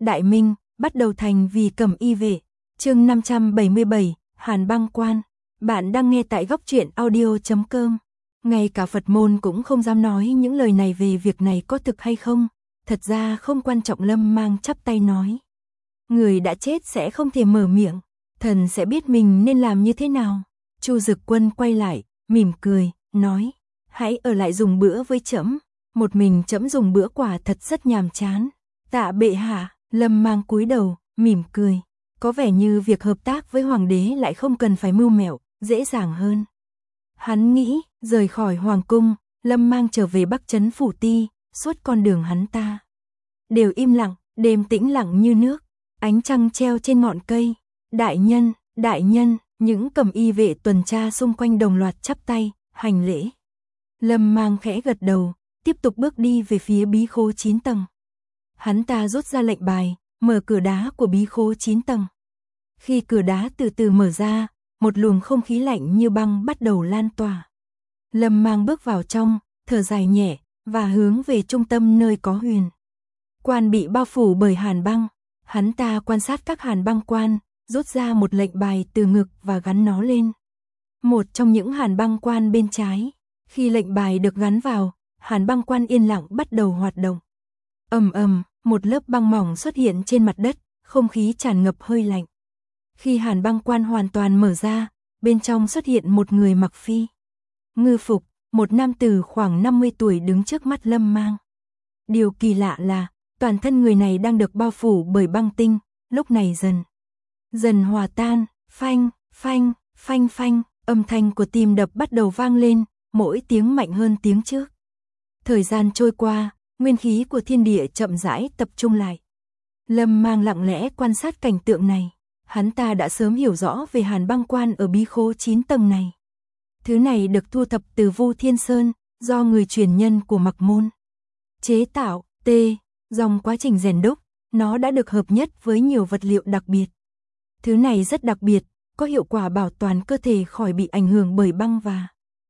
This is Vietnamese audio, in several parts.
Đại Minh, bắt đầu thành vì Cẩm Y vệ. Chương 577, Hàn Băng Quan. Bạn đang nghe tại góc truyện audio.com. Ngay cả Phật môn cũng không dám nói những lời này về việc này có thực hay không. Thật ra không quan trọng. Lâm Mang chắp tay nói. Người đã chết sẽ không thể mở miệng. Thần sẽ biết mình nên làm như thế nào. Chu Dực Quân quay lại, mỉm cười, nói. Hãy ở lại dùng bữa với trẫm. Một mình trẫm dùng bữa quả thật rất nhàm chán. Tạ bệ hạ. Lâm Mang cúi đầu, mỉm cười. Có vẻ như việc hợp tác với hoàng đế lại không cần phải mưu mẹo, dễ dàng hơn. Hắn nghĩ, rời khỏi hoàng cung, Lâm Mang trở về Bắc Trấn Phủ Ti, suốt con đường hắn ta đều im lặng, đêm tĩnh lặng như nước, ánh trăng treo trên ngọn cây. Đại nhân, những Cẩm Y vệ tuần tra xung quanh đồng loạt chắp tay, hành lễ. Lâm Mang khẽ gật đầu, tiếp tục bước đi về phía bí khố 9 tầng. Hắn ta rút ra lệnh bài, mở cửa đá của bí khố 9 tầng. Khi cửa đá từ từ mở ra, một luồng không khí lạnh như băng bắt đầu lan tỏa. Lâm Mang bước vào trong, thở dài nhẹ, và hướng về trung tâm nơi có huyền quan bị bao phủ bởi hàn băng. Hắn ta quan sát các hàn băng quan, rút ra một lệnh bài từ ngực và gắn nó lên một trong những hàn băng quan bên trái. Khi lệnh bài được gắn vào, hàn băng quan yên lặng bắt đầu hoạt động. Ầm ầm, một lớp băng mỏng xuất hiện trên mặt đất, không khí tràn ngập hơi lạnh. Khi hàn băng quan hoàn toàn mở ra, bên trong xuất hiện một người mặc phi ngư phục, một nam tử khoảng 50 tuổi đứng trước mắt Lâm Mang. Điều kỳ lạ là, toàn thân người này đang được bao phủ bởi băng tinh, lúc này dần hòa tan. Phanh, âm thanh của tim đập bắt đầu vang lên, mỗi tiếng mạnh hơn tiếng trước. Thời gian trôi qua, nguyên khí của thiên địa chậm rãi tập trung lại. Lâm Mang lặng lẽ quan sát cảnh tượng này. Hắn ta đã sớm hiểu rõ về hàn băng quan ở bí khố 9 tầng này. Thứ này được thu thập từ Vu Thiên Sơn, do người truyền nhân của Mặc Môn chế tạo. Dòng quá trình rèn đúc, nó đã được hợp nhất với nhiều vật liệu đặc biệt. Thứ này rất đặc biệt, có hiệu quả bảo toàn cơ thể khỏi bị ảnh hưởng bởi băng và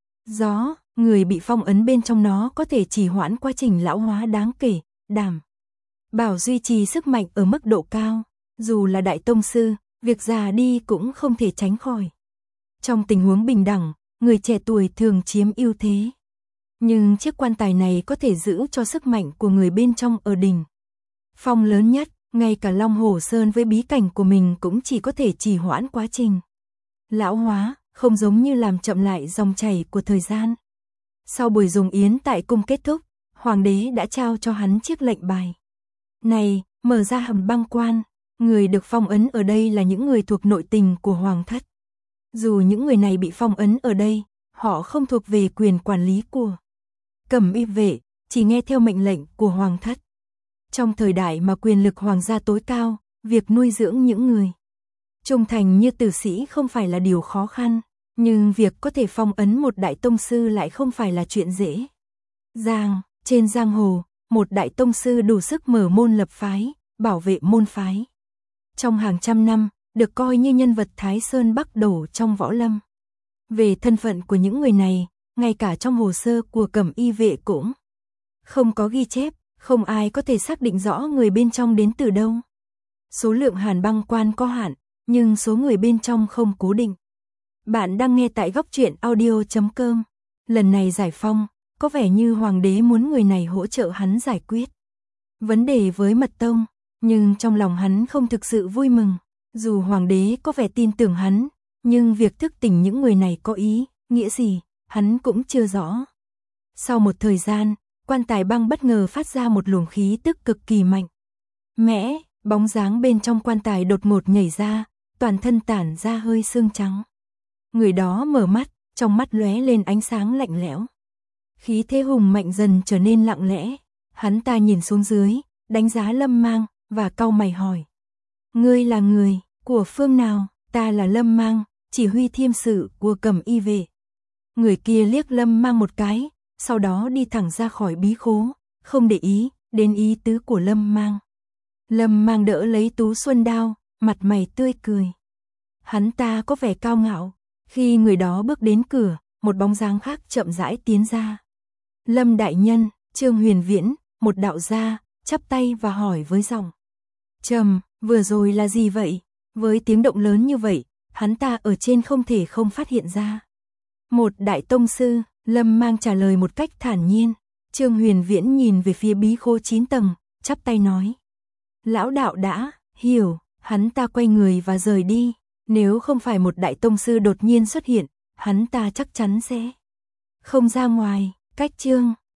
gió. Người bị phong ấn bên trong nó có thể trì hoãn quá trình lão hóa đáng kể, đảm bảo duy trì sức mạnh ở mức độ cao. Dù là đại tông sư, việc già đi cũng không thể tránh khỏi. Trong tình huống bình đẳng, người trẻ tuổi thường chiếm ưu thế. Nhưng chiếc quan tài này có thể giữ cho sức mạnh của người bên trong ở đỉnh phong lớn nhất. Ngay cả Long Hổ Sơn với bí cảnh của mình cũng chỉ có thể trì hoãn quá trình lão hóa, không giống như làm chậm lại dòng chảy của thời gian. Sau buổi dùng yến tại cung kết thúc, hoàng đế đã trao cho hắn chiếc lệnh bài này, mở ra hầm băng quan. Người được phong ấn ở đây là những người thuộc nội tình của hoàng thất. Dù những người này bị phong ấn ở đây, họ không thuộc về quyền quản lý của Cẩm Y vệ, chỉ nghe theo mệnh lệnh của hoàng thất. Trong thời đại mà quyền lực hoàng gia tối cao, việc nuôi dưỡng những người trung thành như tử sĩ không phải là điều khó khăn, nhưng việc có thể phong ấn một đại tông sư lại không phải là chuyện dễ dàng. Trên giang hồ, một đại tông sư đủ sức mở môn lập phái, bảo vệ môn phái. Trong hàng trăm năm, được coi như nhân vật Thái Sơn Bắc Đổ trong võ lâm. Về thân phận của những người này, ngay cả trong hồ sơ của Cẩm Y vệ cũng không có ghi chép, không ai có thể xác định rõ người bên trong đến từ đâu. Số lượng hàn băng quan có hạn, nhưng số người bên trong không cố định. Bạn đang nghe tại góc truyện audio.com. Lần này giải phong, có vẻ như hoàng đế muốn người này hỗ trợ hắn giải quyết vấn đề với mật tông, nhưng trong lòng hắn không thực sự vui mừng. Dù hoàng đế có vẻ tin tưởng hắn, nhưng việc thức tỉnh những người này có ý nghĩa gì, hắn cũng chưa rõ. Sau một thời gian, quan tài băng bất ngờ phát ra một luồng khí tức cực kỳ mạnh mẽ, bóng dáng bên trong quan tài đột ngột nhảy ra, toàn thân tản ra hơi sương trắng. Người đó mở mắt, trong mắt lóe lên ánh sáng lạnh lẽo. Khí thế hùng mạnh dần trở nên lặng lẽ. Hắn ta nhìn xuống dưới, đánh giá Lâm Mang, và cau mày hỏi. Ngươi là người của phương nào? Ta là Lâm Mang, chỉ huy thiêm sự của Cẩm Y vệ. Người kia liếc Lâm Mang một cái, sau đó đi thẳng ra khỏi bí khố, không để ý đến ý tứ của Lâm Mang. Lâm Mang đỡ lấy Tú Xuân đao, mặt mày tươi cười. Hắn ta có vẻ cao ngạo. Khi người đó bước đến cửa, một bóng dáng khác chậm rãi tiến ra. Lâm đại nhân, Trương Huyền Viễn, một đạo gia, chắp tay và hỏi với giọng Vừa rồi là gì vậy? Với tiếng động lớn như vậy, hắn ta ở trên không thể không phát hiện ra. Một đại tông sư, Lâm Mang trả lời một cách thản nhiên. Trương Huyền Viễn nhìn về phía bí khố 9 tầng, chắp tay nói. Lão đạo đã, hiểu, hắn ta quay người và rời đi. Nếu không phải một đại tông sư đột nhiên xuất hiện, hắn ta chắc chắn sẽ không ra ngoài. Cách chương